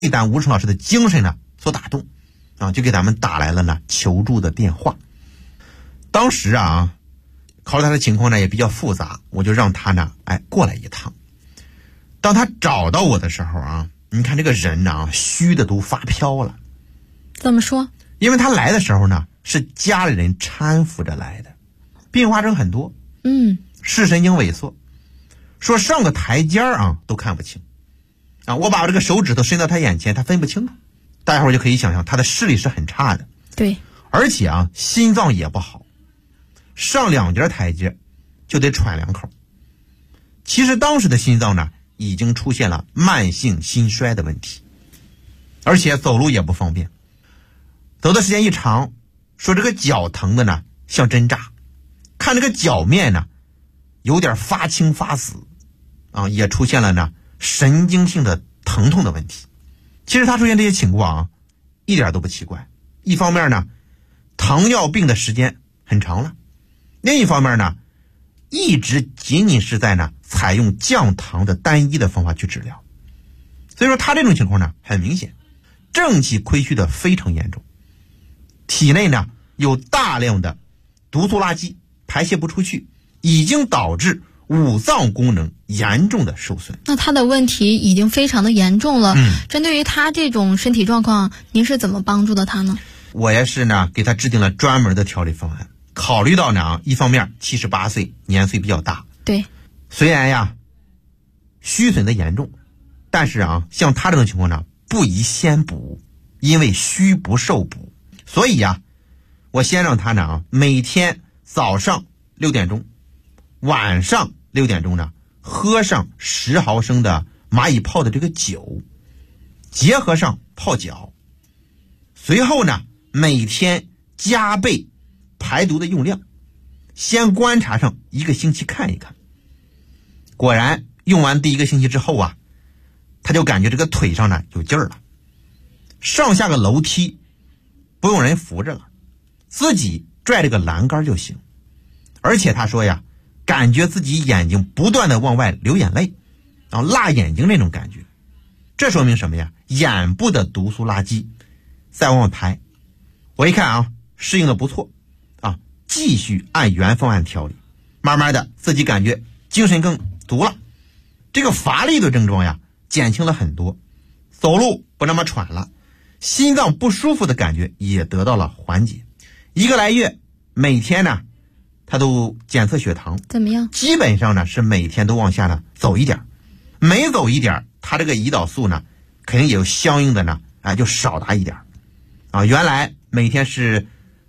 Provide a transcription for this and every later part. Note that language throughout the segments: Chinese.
被咱吴成老师的精神呢所打动啊，就给咱们打来了呢求助的电话。当时啊，考虑他的情况呢也比较复杂，我就让他呢过来一趟。当他找到我的时候啊，你看这个人呢虚的都发飘了。 怎么说？ 因为他来的时候呢是家里人搀扶着来的，并发症很多，视神经萎缩，说上个台阶啊都看不清啊，我把这个手指头伸到他眼前，他分不清了。大家伙就可以想象他的视力是很差的。 对， 而且啊心脏也不好，上2节台阶就得喘2口。其实当时的心脏呢已经出现了慢性心衰的问题，而且走路也不方便，走的时间一长，说这个脚疼的呢像针扎，看这个脚面呢有点发青发紫啊，也出现了呢神经性的疼痛的问题。其实他出现这些情况啊一点都不奇怪，一方面呢糖尿病的时间很长了，另一方面呢一直仅仅是在呢采用降糖的单一的方法去治疗。所以说他这种情况呢很明显，正气亏虚的非常严重，体内呢有大量的毒素垃圾排泄不出去，已经导致五脏功能严重的受损。 那他的问题已经非常的严重了。针对于他这种身体状况，您是怎么帮助的他呢？ 我也是呢给他制定了专门的调理方案。考虑到呢一方面78岁年岁比较大， 对， 虽然呀虚损的严重，但是啊像他这种情况呢不宜先补，因为虚不受补。所以呀我先让他呢每天早上6点钟晚上6点钟呢喝上10毫升的蚂蚁泡的这个酒，结合上泡脚，随后呢每天加倍排毒的用量，先观察上1个星期看一看。果然用完第1个星期之后啊，他就感觉这个腿上呢有劲儿了，上下个楼梯不用人扶着了，自己拽这个栏杆就行。而且他说呀感觉自己眼睛不断的往外流眼泪，然后辣眼睛那种感觉，这说明什么呀？眼部的毒素垃圾再往外排。我一看啊适应的不错啊，继续按原方案调理，慢慢的自己感觉精神更足了，这个乏力的症状呀减轻了很多，走路不那么喘了，心脏不舒服的感觉也得到了缓解。1个来月每天呢他都检测血糖怎么样？ 基本上呢是每天都往下呢走一点，每走一点他这个胰岛素呢肯定也有相应的呢就少打一点啊。原来每天是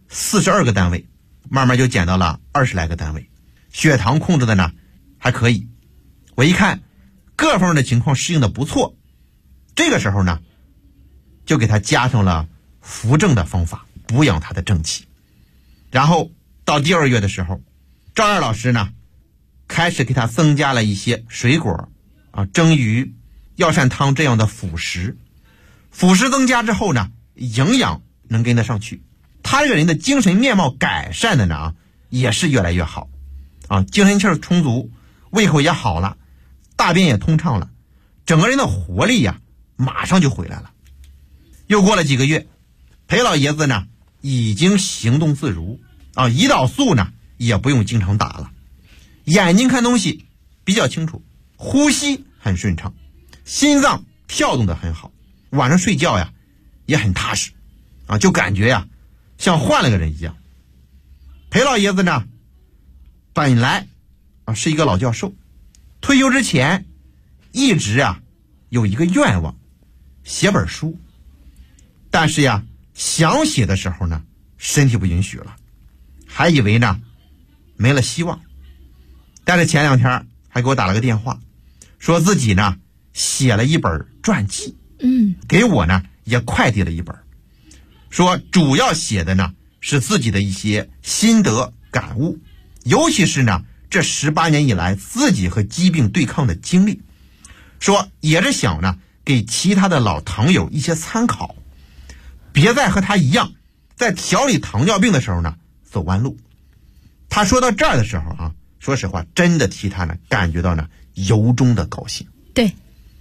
42个单位，慢慢就减到了20来个单位，血糖控制的呢还可以。我一看各方面的情况适应的不错，这个时候呢就给他加上了扶正的方法，补养他的正气。然后到第2月的时候，赵二老师呢开始给他增加了一些水果啊、蒸鱼、药膳汤这样的辅食。辅食增加之后呢，营养能跟得上去，他这个人的精神面貌改善的呢也是越来越好啊，精神气儿充足，胃口也好了，大便也通畅了，整个人的活力呀马上就回来了。又过了几个月，裴老爷子呢已经行动自如啊，胰岛素呢也不用经常打了，眼睛看东西比较清楚，呼吸很顺畅，心脏跳动得很好，晚上睡觉呀也很踏实啊，就感觉呀像换了个人一样。裴老爷子呢本来是一个老教授，退休之前一直有一个愿望，写本书，但是想写的时候呢身体不允许了，还以为呢没了希望。但是前2天还给我打了个电话，说自己呢写了一本传记，给我呢也快递了一本，说主要写的呢是自己的一些心得感悟，尤其是呢这18年以来自己和疾病对抗的经历，说也是想呢给其他的老糖友一些参考，别再和他一样在调理糖尿病的时候呢走弯路。他说到这儿的时候说实话真的替他呢感觉到呢由衷的高兴。 对，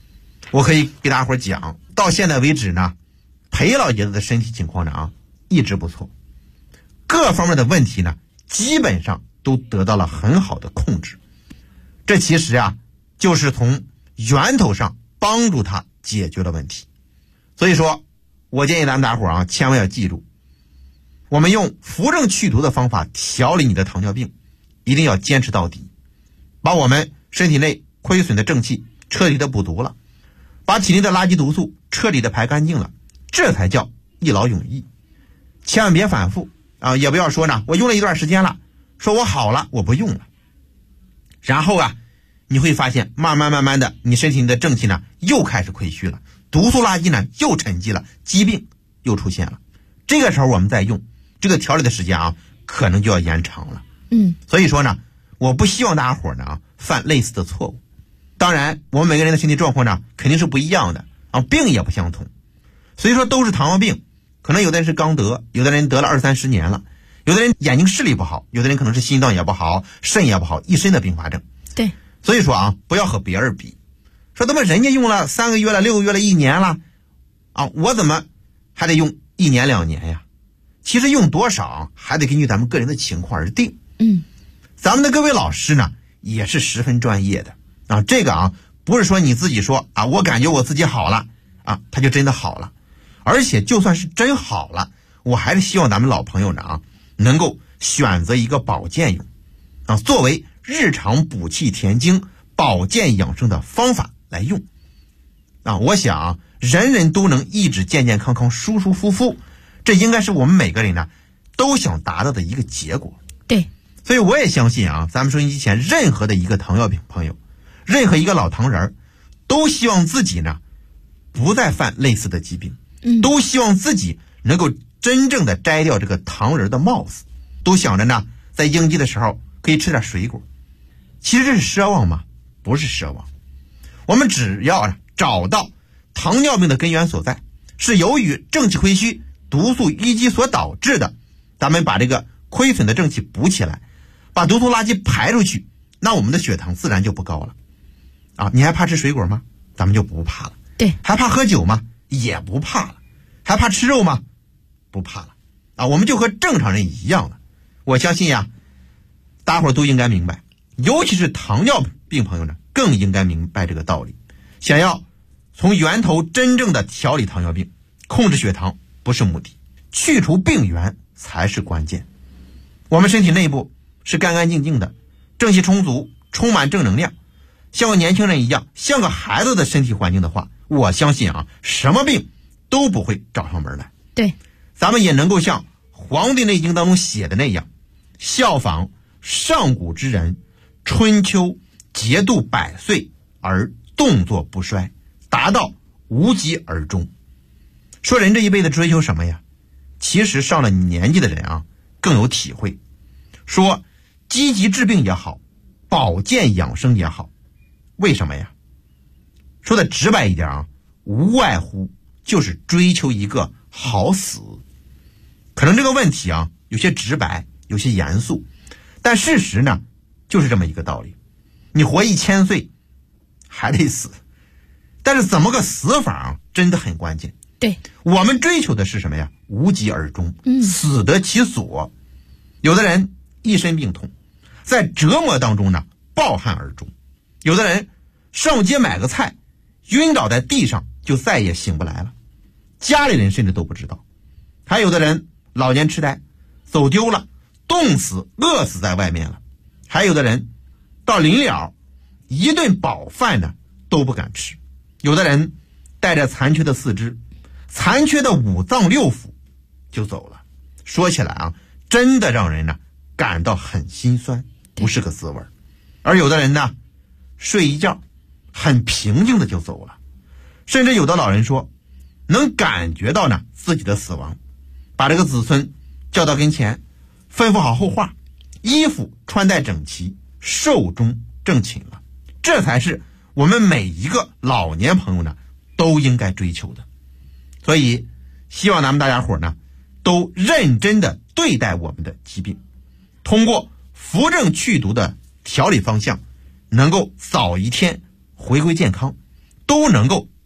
我可以给大伙讲，到现在为止呢，裴老爷子的身体情况呢一直不错，各方面的问题呢基本上都得到了很好的控制。这其实就是从源头上帮助他解决了问题。所以说我建议咱们大伙千万要记住，我们用扶正祛毒的方法调理你的糖尿病，一定要坚持到底，把我们身体内亏损的正气彻底的补足了，把体内的垃圾毒素彻底的排干净了，这才叫一劳永逸。千万别反复也不要说呢我用了一段时间了，说我好了我不用了，然后你会发现慢慢的你身体的正气呢又开始亏虚了，毒素垃圾呢又沉积了，疾病又出现了。这个时候我们再用这个调理的时间可能就要延长了。所以说呢，我不希望大家伙呢犯类似的错误。当然我们每个人的身体状况呢肯定是不一样的病也不相同。所以说都是糖尿病，可能有的人是刚得，有的人得了20-30年了，有的人眼睛视力不好，有的人可能是心脏也不好，肾也不好，一身的并发症。 对， 所以说不要和别人比，说他们人家用了3个月了、6个月了、1年了我怎么还得用1年2年呀？其实用多少还得根据咱们个人的情况而定。咱们的各位老师呢也是十分专业的这个不是说你自己说我感觉我自己好了他就真的好了。而且就算是真好了，我还是希望咱们老朋友呢能够选择一个保健用作为日常补气填精、保健养生的方法来用我想人人都能一直健健康康、舒舒服服，这应该是我们每个人呢都想达到的一个结果。 对， 所以我也相信咱们收音机前任何的一个糖尿病朋友，任何一个老糖人都希望自己呢不再犯类似的疾病，都希望自己能够真正的摘掉这个糖人的帽子，都想着呢在应季的时候可以吃点水果。其实这是奢望吗？不是奢望。我们只要找到糖尿病的根源所在，是由于正气亏虚、毒素淤积所导致的，咱们把这个亏损的正气补起来，把毒素垃圾排出去，那我们的血糖自然就不高了你还怕吃水果吗？咱们就不怕了。 对， 还怕喝酒吗？也不怕了。还怕吃肉吗？不怕了我们就和正常人一样了。我相信大伙儿都应该明白，尤其是糖尿病朋友呢更应该明白这个道理。想要从源头真正的调理糖尿病，控制血糖不是目的，去除病源才是关键。我们身体内部是干干净净的，正气充足，充满正能量，像个年轻人一样，像个孩子的身体环境的话，我相信什么病都不会找上门来。 对， 咱们也能够像《黄帝内经》当中写的那样，效仿上古之人，春秋节度100岁而动作不衰，达到无疾而终。说人这一辈子追求什么呀？其实上了年纪的人更有体会。说积极治病也好，保健养生也好，为什么呀？说的直白一点无外乎就是追求一个好死。可能这个问题有些直白，有些严肃，但事实呢就是这么一个道理。你活1000岁还得死，但是怎么个死法真的很关键。 对， 我们追求的是什么呀？无疾而终，死得其所。有的人一身病痛，在折磨当中呢抱憾而终；有的人上街买个菜，晕倒在地上就再也醒不来了，家里人甚至都不知道；还有的人老年痴呆，走丢了，冻死饿死在外面了；还有的人到临了，一顿饱饭呢都不敢吃；有的人带着残缺的四肢，残缺的5脏6腑就走了。说起来真的让人呢感到很心酸，不是个滋味。而有的人呢睡一觉很平静的就走了，甚至有的老人说能感觉到呢自己的死亡，把这个子孙叫到跟前，吩咐好后话，衣服穿戴整齐，寿终正寝了。这才是我们每一个老年朋友呢都应该追求的。所以希望咱们大家伙呢都认真的对待我们的疾病，通过扶正祛毒的调理方向，能够早一天回归健康，都能够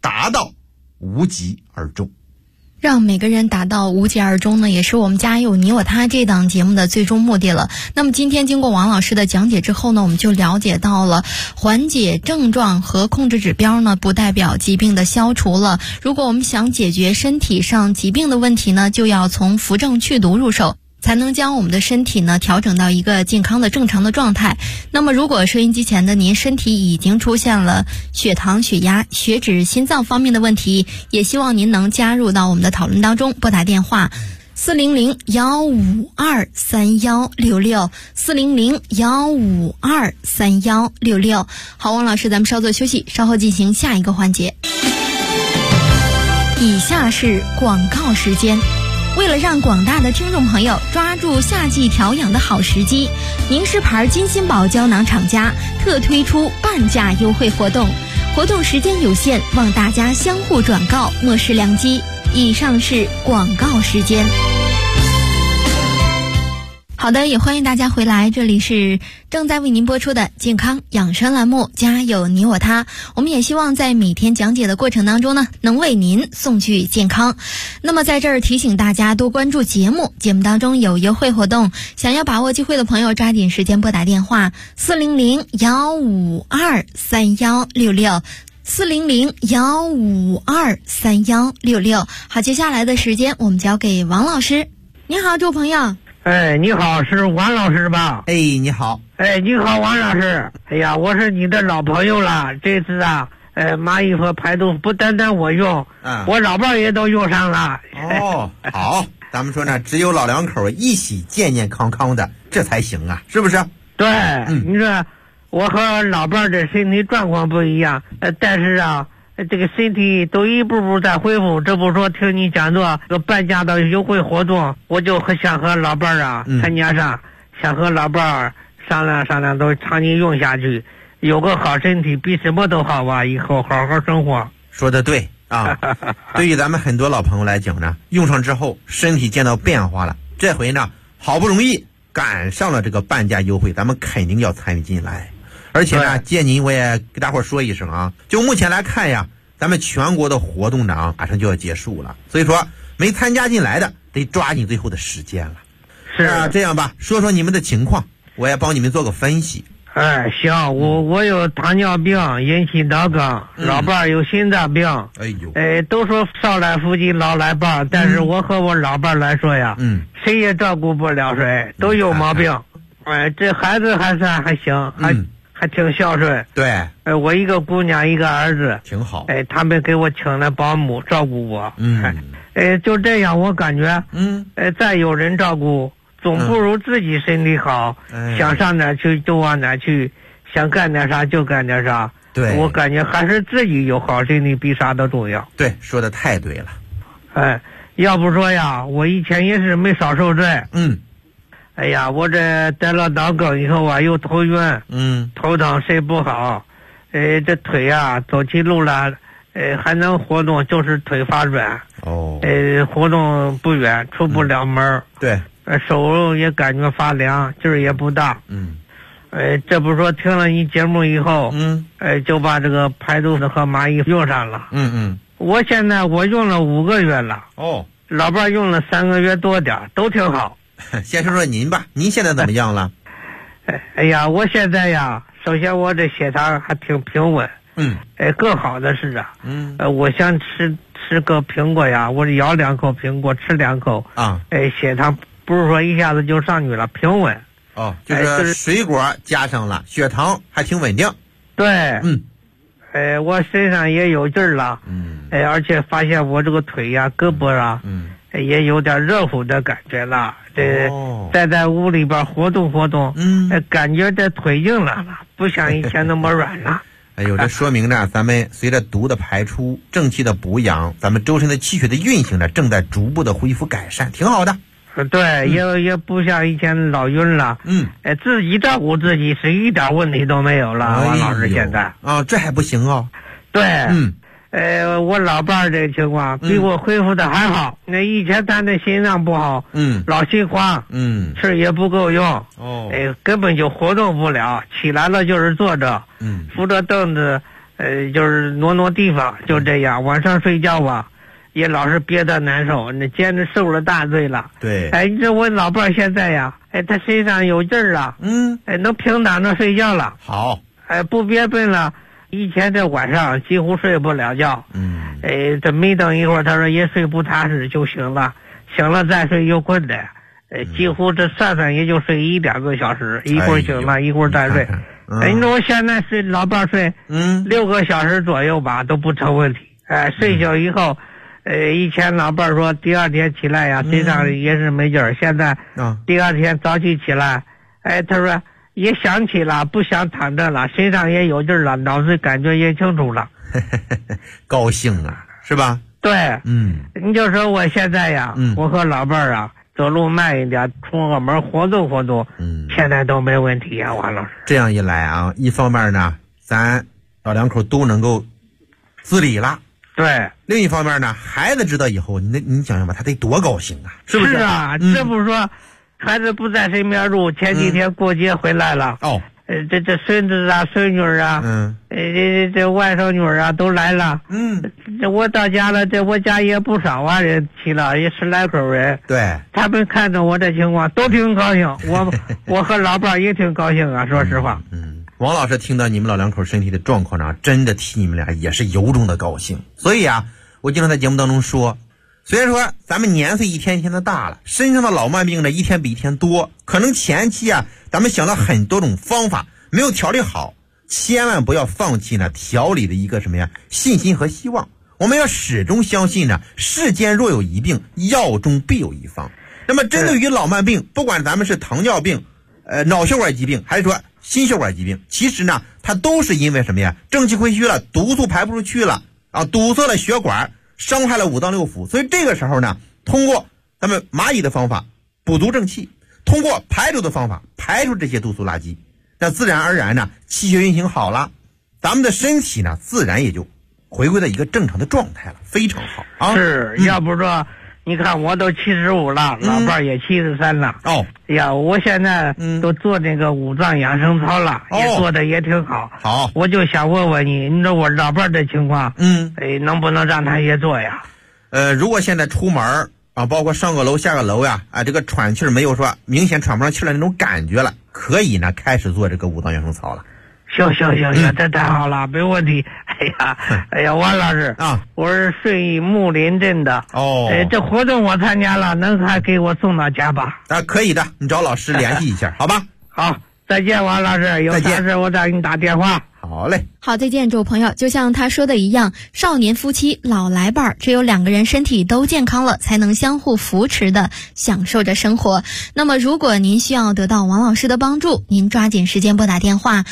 达到无疾而终。 让每个人达到无疾而终呢，也是我们家有你我他这档节目的最终目的了。那么今天经过王老师的讲解之后呢，我们就了解到了缓解症状和控制指标呢，不代表疾病的消除了。如果我们想解决身体上疾病的问题呢，就要从扶正祛毒入手，才能将我们的身体呢调整到一个健康的正常的状态。那么如果收音机前的您身体已经出现了血糖、血压、血脂、心脏方面的问题，也希望您能加入到我们的讨论当中，拨打电话400-152-3166 400-152-3166。好，王老师，咱们稍作休息，稍后进行下一个环节。以下是广告时间。为了让广大的听众朋友抓住夏季调养的好时机，宁氏牌金心宝胶囊厂家特推出半价优惠活动，活动时间有限，望大家相互转告，莫失良机。以上是广告时间。好的，也欢迎大家回来，这里是正在为您播出的健康养生栏目，家有你我他。我们也希望在每天讲解的过程当中呢，能为您送去健康。那么在这儿提醒大家多关注节目，节目当中有优惠活动，想要把握机会的朋友抓紧时间拨打电话400-152-3166 400-152-3166。好，接下来的时间我们交给王老师。你好，这位朋友。 哎，你好，是王老师吧？ 哎，你好。 哎，你好，王老师。哎呀，我是你的老朋友了。这次啊，蚂蚁和排毒不单单我用，我老伴也都用上了。 哦，好，咱们说呢，只有老两口一起健健康康的，这才行啊，是不是？ 对，你说我和老伴的身体状况不一样，但是啊，这个身体都一步步在恢复。这不说听你讲座这个半价的优惠活动，我就想和老伴啊参加上，想和老伴商量商量，都长期用下去，有个好身体比什么都好啊！以后好好生活。 说得对啊，对于咱们很多老朋友来讲呢，用上之后身体见到变化了，这回呢好不容易赶上了这个半价优惠，咱们肯定要参与进来。而且呢，借您我也给大伙说一声啊，就目前来看呀，咱们全国的活动呢马上就要结束了，所以说没参加进来的得抓紧最后的时间了。 是啊， 这样吧，说说你们的情况，我也帮你们做个分析。 哎，行，我有糖尿病引起脑梗，老伴有心脏病。 哎呦， 都说少来夫妻老来伴，但是我和我老伴来说呀，谁也照顾不了谁，都有毛病。这孩子还算还行，还挺孝顺。 对， 我一个姑娘一个儿子， 挺好。 他们给我请了保姆照顾我。就这样，我感觉，再有人照顾，总不如自己身体好，想上哪去就往哪去，想干点啥就干点啥。 对， 我感觉还是自己有好身体比啥都重要。 对，说的太对了。 要不说呀，我以前也是没少受罪。哎呀，我这得了脑梗以后啊，又头晕，头疼睡不好，这腿呀走起路来，还能活动，就是腿发软。活动不远，出不了门。 对， 手也感觉发凉，劲儿也不大。这不说听了你节目以后，就把这个排毒的和蚂蚁用上了。我现在我用了5个月了。老伴用了3个月多点，都挺好。 先说说您吧，您现在怎么样了？ 哎呀，我现在呀，首先我这血糖还挺平稳。更好的是啊，我想吃个苹果呀，我咬2口苹果，吃2口啊，血糖不是说一下子就上去了，平稳。 就是水果加上了，血糖还挺稳定。 对，我身上也有劲儿了。而且发现我这个腿呀、胳膊啊，也有点热乎的感觉了。再在屋里边活动活动，感觉这腿硬了，不像以前那么软了。 哎呦，这说明呢，咱们随着毒的排出，正气的补养，咱们周身的气血的运行呢，正在逐步的恢复改善，挺好的。 对，也不像以前老晕了。自己照顾自己是一点问题都没有了。王老师现在这还不行哦。 对，我老伴这个情况比我恢复的还好。那以前他那心脏不好，老心慌，吃也不够用，根本就活动不了，起来了就是坐着，扶着凳子， 就是挪地方，就这样。晚上睡觉吧，也老是憋得难受，那简直受了大罪了。 对， 这我老伴儿现在呀，他身上有劲儿了，能平躺着睡觉了。 好， 不憋笨了。以前这晚上几乎睡不了觉，这没等一会儿，他说也睡不踏实就醒了，醒了再睡又困的，几乎这算也就睡1-2个小时，一会儿醒了，一会儿再睡。你说我现在睡老伴睡，6个小时左右吧都不成问题。睡醒以后，以前老伴说第二天起来呀，身上也是没劲儿，现在第二天早起起来，他说也想起了，不想躺着了，身上也有劲儿了，脑子感觉也清楚了。 高兴啊，是吧？ 对，你就说我现在呀，我和老伴儿走路慢一点，出个门活动活动，现在都没问题呀，王老师。 这样一来啊，一方面呢，咱老两口都能够自理了。对，另一方面呢，孩子知道以后，你想想吧，他得多高兴啊，是不是？ 是啊，这不是说孩子不在身边住，前几天过节回来了。这孙子啊、孙女啊，这外甥女啊都来了。这我到家了，这我家也不少人去了，也10来口人。 对， 他们看着我这情况都挺高兴，我和老伴也挺高兴啊，说实话。 王老师听到你们老两口身体的状况呢，真的替你们俩也是由衷的高兴。所以啊，我经常在节目当中说，虽然说咱们年岁一天一天的大了，身上的老慢病呢一天比一天多，可能前期啊咱们想到很多种方法没有调理好，千万不要放弃呢调理的一个什么呀信心和希望。我们要始终相信呢，世间若有一病，药中必有一方。那么针对于老慢病，不管咱们是糖尿病、脑血管疾病，还是说心血管疾病，其实呢它都是因为什么呀？正气亏虚了，毒素排不出去了啊，堵塞了血管，伤害了五脏六腑。所以这个时候呢，通过咱们蚂蚁的方法补足正气，通过排毒的方法排出这些毒素垃圾，那自然而然呢，气血运行好了，咱们的身体呢自然也就回归到一个正常的状态了，非常好啊。 是，要不说你看我都75了，老伴也73了。呀，我现在都做那个五脏养生操了，也做的也挺好。 好， 我就想问问你，你说我老伴的情况，能不能让他也做呀？ 如果现在出门啊，包括上个楼下个楼呀，这个喘气没有说明显喘不上气来那种感觉了，可以呢开始做这个五脏养生操了。 行，这太好了，没问题。哎呀，王老师啊，我是顺义木林镇的。这活动我参加了，能还给我送到家吧？ 可以的，你找老师联系一下，好吧？ 好，再见，王老师，有啥事我再给你打电话。 好嘞， 好，再见，诸位朋友。就像他说的一样，少年夫妻老来伴儿，只有2个人身体都健康了，才能相互扶持的享受着生活。那么如果您需要得到王老师的帮助，您抓紧时间拨打电话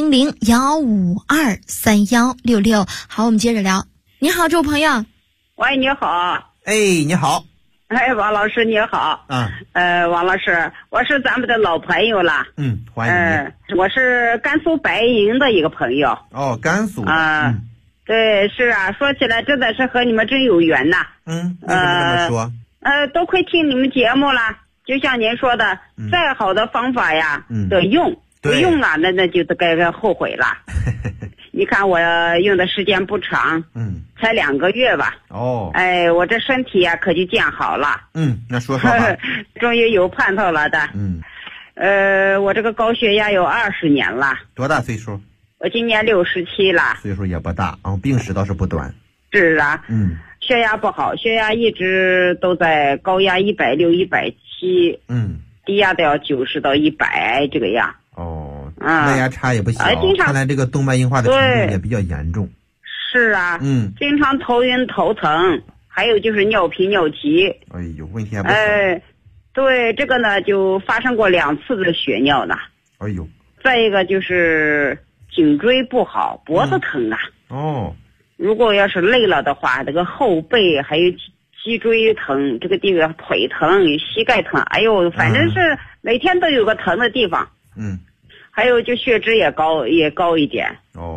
400-152-3166。好，我们接着聊。你好，诸位朋友。 喂，你好。 你好。 王老师你好。王老师，我是咱们的老朋友了。 欢迎你。 我是甘肃白银的一个朋友。 甘肃。 对，是啊，说起来真的是和你们真有缘呐。 为什么这么说？ 多亏听你们节目了，就像您说的，再好的方法呀，得用，不用了，那就该后悔了。你看我用的时间不长，才2个月吧。我这身体呀可就见好了。 那说吧。 终于有盼头了的。我这个高血压有20年了。 多大岁数？ 我今年67了。 岁数也不大病史倒是不短。 是啊。血压不好，血压一直都在高压160、170。低压都要90到100这个样。 耐压差也不小，看来这个动脉硬化的程度也比较严重。 是啊。经常头晕头疼，还有就是尿频尿急。 问题还不小。 对，这个呢就发生过2次的血尿呢。再一个就是颈椎不好，脖子疼啊。如果要是累了的话，这个后背还有脊椎疼，这个地方腿疼、膝盖疼，反正是每天都有个疼的地方。还有就血脂也高一点。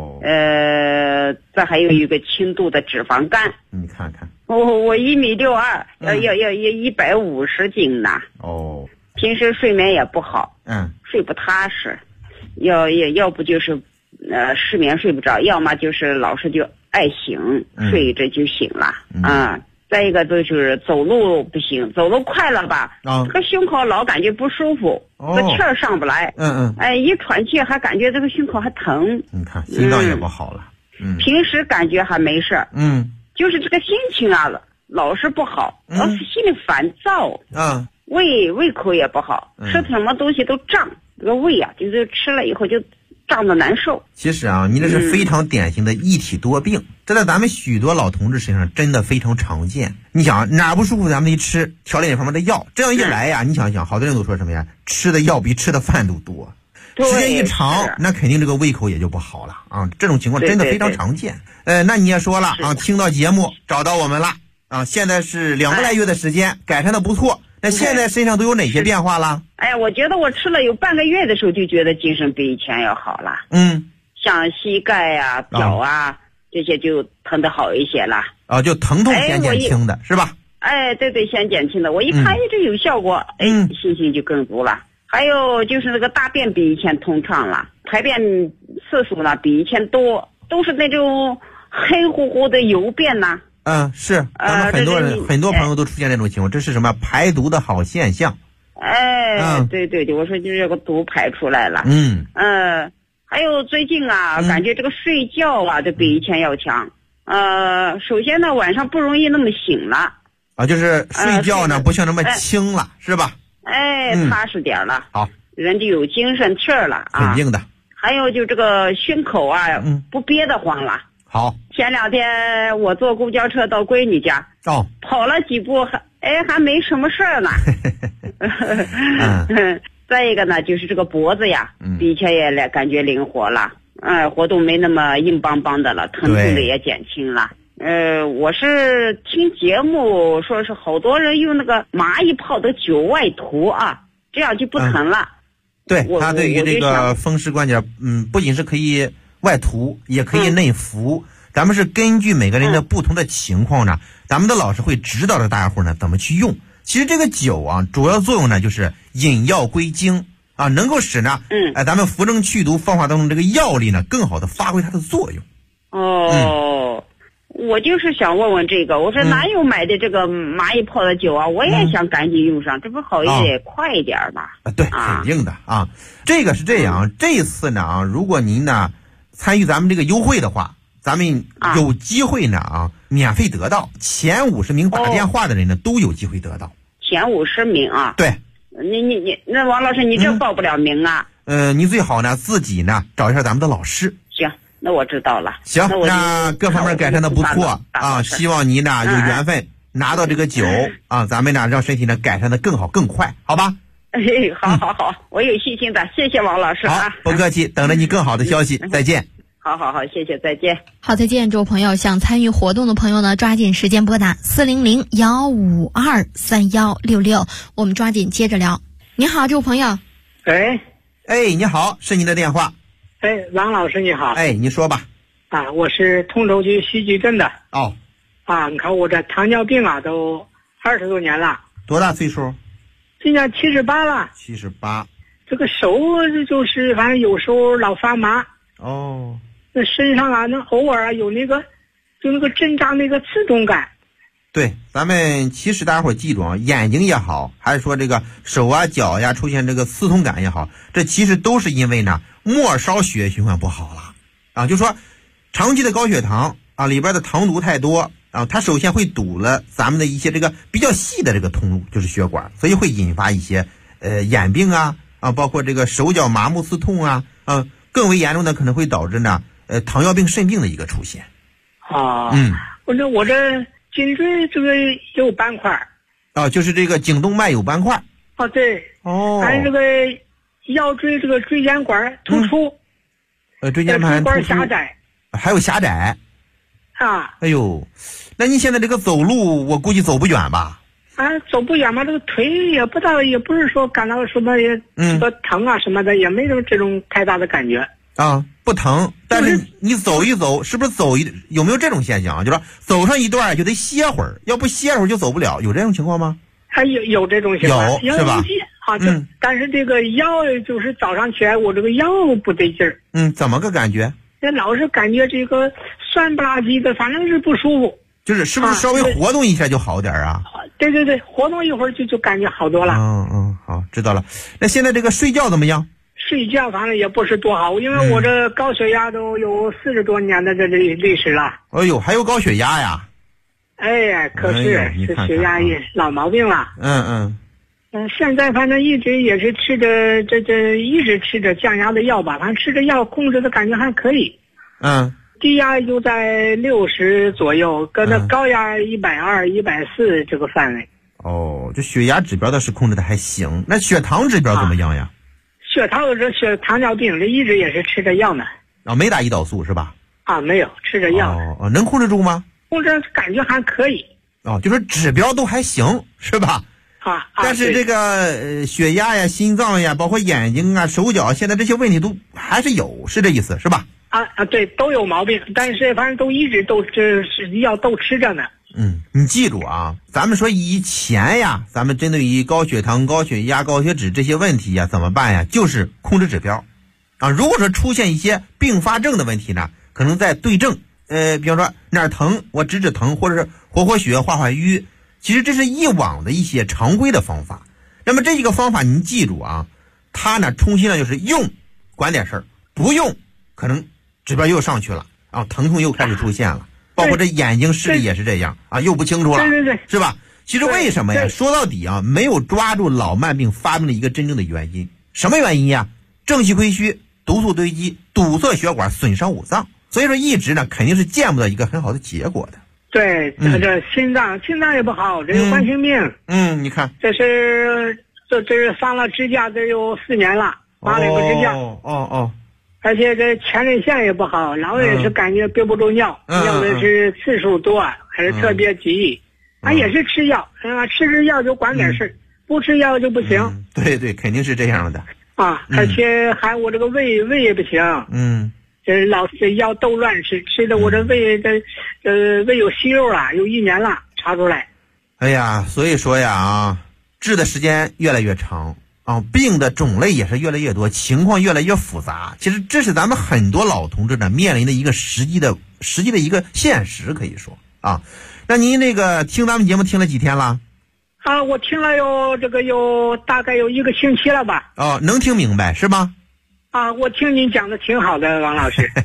再还有一个轻度的脂肪肝。你看看，我1.62米，要150斤呢。平时睡眠也不好。睡不踏实，要不就是失眠睡不着，要么就是老是就爱醒，睡着就醒了啊。再一个就是走路不行，走路快了吧，这个胸口老感觉不舒服，这气儿上不来，一喘气还感觉这个胸口还疼。 你看心脏也不好了。 平时感觉还没事，就是这个心情啊老是不好，老是心里烦躁，胃口也不好，吃什么东西都胀，这个胃啊就是吃了以后就胀得难受。 其实啊，你这是非常典型的一体多病，这在咱们许多老同志身上真的非常常见。你想哪不舒服，咱们一吃调理哪方面的药，这样一来呀，你想想，好多人都说什么呀？吃的药比吃的饭都多。时间一长，那肯定这个胃口也就不好了啊！这种情况真的非常常见。那你也说了啊，听到节目找到我们了啊，现在是2个来月的时间，改善的不错。那现在身上都有哪些变化了？ 我觉得我吃了有半个月的时候，就觉得精神比以前要好了。像膝盖啊、脚啊这些就疼得好一些了。 就疼痛先减轻的是吧？ 对，先减轻的。我一看这有效果，信心就更足了。还有就是那个大便比以前通畅了，排便次数呢比以前多，都是那种黑乎乎的油便呐。 是，咱们很多朋友都出现这种情况，这是什么排毒的好现象？ 对，我说就是这个毒排出来了。还有最近啊，感觉这个睡觉啊，就比以前要强。首先呢，晚上不容易那么醒了。 就是睡觉呢，不像那么轻了，是吧？ 踏实点了， 好， 人就有精神气儿了啊。 肯定的。 还有就这个胸口啊，不憋得慌了。 好， 前2天我坐公交车到闺女家，跑了几步还没什么事儿呢。再一个呢，就是这个脖子呀，比以前也感觉灵活了，活动没那么硬邦邦的了，疼痛的也减轻了。我是听节目说是好多人用那个蚂蚁泡的灸外涂啊，这样就不疼了。 对，它对于这个风湿关节，不仅是可以外涂，也可以内服。咱们是根据每个人的不同的情况呢，咱们的老师会指导着大家伙呢怎么去用。其实这个灸啊，主要作用呢就是引药归经啊，能够使呢，咱们扶正祛毒方法当中这个药力呢更好的发挥它的作用。 我就是想问问这个，我说哪有买的这个蚂蚁泡的酒啊？我也想赶紧用上，这不好一点快一点嘛？ 对，肯定的啊。这个是这样，这次呢如果您呢参与咱们这个优惠的话，咱们有机会呢免费得到，前50名打电话的人呢都有机会得到。 前50名啊？ 对。 你那王老师，你这报不了名啊？ 你最好呢自己呢找一下咱们的老师。 行。那我知道了。 行，那各方面改善的不错啊，希望你呢有缘分拿到这个酒啊，咱们呢让身体呢改善的更好更快，好吧？ 好，我有信心的，谢谢王老师啊。 好，不客气，等着你更好的消息，再见。 好，谢谢，再见。 好，再见，诸位朋友，想参与活动的朋友呢，抓紧时间拨打400-152-3166，我们抓紧接着聊。你好，这位朋友。 你好，是您的电话。 王老师你好。 你说吧。 我是通州区西集镇的。你看我这糖尿病啊，都20多年了。 多大岁数？ 今年78了。 78。 这个手就是反正有时候老发麻。那身上啊，那偶尔有那个阵仗那个刺痛感。 对，咱们其实大家伙记住啊，眼睛也好，还是说这个手啊脚呀出现这个刺痛感也好，这其实都是因为呢末梢血液循环不好了啊。就说长期的高血糖啊，里边的糖毒太多啊，它首先会堵了咱们的一些这个比较细的这个通路，就是血管，所以会引发一些眼病啊，包括这个手脚麻木刺痛啊，更为严重的可能会导致呢糖尿病肾病的一个出现。 我这颈椎这个有斑块。 就是这个颈动脉有斑块。 对。还有这个腰椎这个椎间管突出。 椎间盘突出。 狭窄。 还有狭窄。哎呦，那你现在这个走路，我估计走不远吧？ 走不远嘛，这个腿也不是说感到什么说疼啊什么的，也没什么这种太大的感觉。 不疼，但是你走一走，是不是有没有这种现象啊？就说走上一段就得歇会儿，要不歇会儿就走不了，有这种情况吗？ 有这种情况， 有是吧？ 但是这个腰就是早上起来我这个腰不对劲儿。 怎么个感觉？ 老是感觉这个酸不拉几的，反正是不舒服。 是不是稍微活动一下就好点啊？ 对，活动一会儿就感觉好多了。 好，知道了。那现在这个睡觉怎么样？ 睡觉反正也不是多好，因为我这高血压都有40多年的这历史了。 哎呦，还有高血压呀？ 哎呀，可是这血压也老毛病了。现在反正一直也是吃着一直吃着降压的药吧，反正吃着药控制的感觉还可以。低压就在60左右，跟着高压120、140这个范围。 这血压指标倒是控制的还行，那血糖指标怎么样呀？ 血糖尿病这一直也是吃着药呢。 没打胰岛素是吧？ 没有，吃着药。 能控制住吗？ 控制感觉还可以。 就是指标都还行是吧？但是这个血压呀、心脏呀，包括眼睛啊、手脚，现在这些问题都还是有，是这意思是吧？ 对，都有毛病，但是反正都一直是药都吃着呢。 你记住啊，咱们说以前呀，咱们针对于高血糖、高血压、高血脂这些问题呀，怎么办呀？就是控制指标如果说出现一些并发症的问题呢，可能在对症，比方说哪儿疼我止疼，或者是活血化瘀，其实这是以往的一些常规的方法。那么这一个方法您记住啊，它呢充其量就是用管点事儿，不用可能指标又上去了疼痛又开始出现了，包括这眼睛视力也是这样又不清楚了，是吧？其实为什么呀？说到底没有抓住老慢病发病的一个真正的原因。什么原因呀？正气亏虚，毒素堆积，堵塞血管，损伤五脏。所以说一直呢肯定是见不到一个很好的结果的。 对，这心脏也不好，这是慢性病。 你看， 这是上了支架，这有4年了，拔了一个支架。而且这前列腺也不好，老也是感觉憋不住尿，尿的是次数多，还是特别急。也是吃药，吃着药就管点事，不吃药就不行。 对，肯定是这样的。 而且还我这个胃也不行。这老是药都乱吃的我这胃胃有息肉了，有1年了，查出来。 哎呀，所以说呀治的时间越来越长病的种类也是越来越多，情况越来越复杂。其实这是咱们很多老同志呢面临的一个实际的一个现实，可以说那您这个听咱们节目听了几天了？ 我听了有大概有1个星期了吧。 能听明白是吗？ 我听您讲的挺好的，王老师。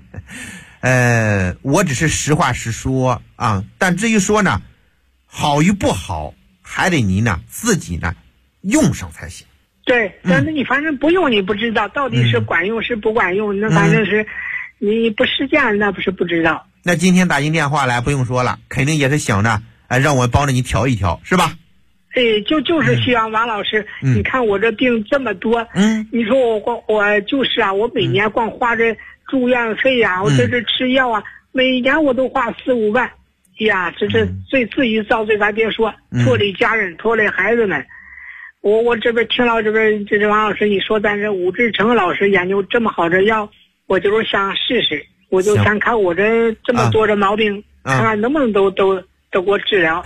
我只是实话实说但至于说呢好与不好，还得您呢自己呢用上才行。 对，但是你反正不用你不知道到底是管用是不管用，那反正是你不实践那不是不知道。 那今天打进电话来不用说了，肯定也是想着让我帮着你调一调是吧？ 就是希望王老师，你看我这病这么多，你说我就是我每年光花这住院费我这吃药每年我都花4、5万，这是自己遭罪咱别说，拖累家人，拖累孩子们。我这边听到这王老师你说咱这武志成老师研究这么好的药，我就是想试试，我就想看我这么多的毛病，看看能不能都给我治疗。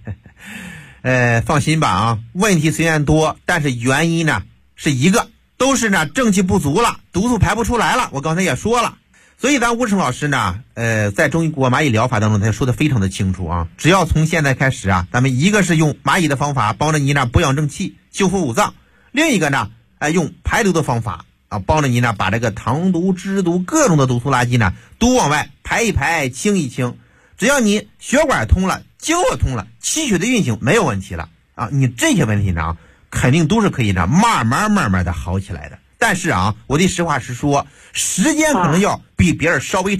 放心吧问题虽然多，但是原因呢是一个，都是呢正气不足了，毒素排不出来了，我刚才也说了。所以咱吴成老师呢在中医国蚂蚁疗法当中他说的非常的清楚只要从现在开始咱们一个是用蚂蚁的方法帮着你呢补养正气，修复五脏，另一个呢用排毒的方法帮着你呢把这个糖毒、脂毒各种的毒素垃圾呢都往外排一排，清一清。只要你血管通了，经络通了，气血的运行没有问题了你这些问题呢肯定都是可以呢慢慢的好起来的。但是我得实话实说，时间可能要比别人稍微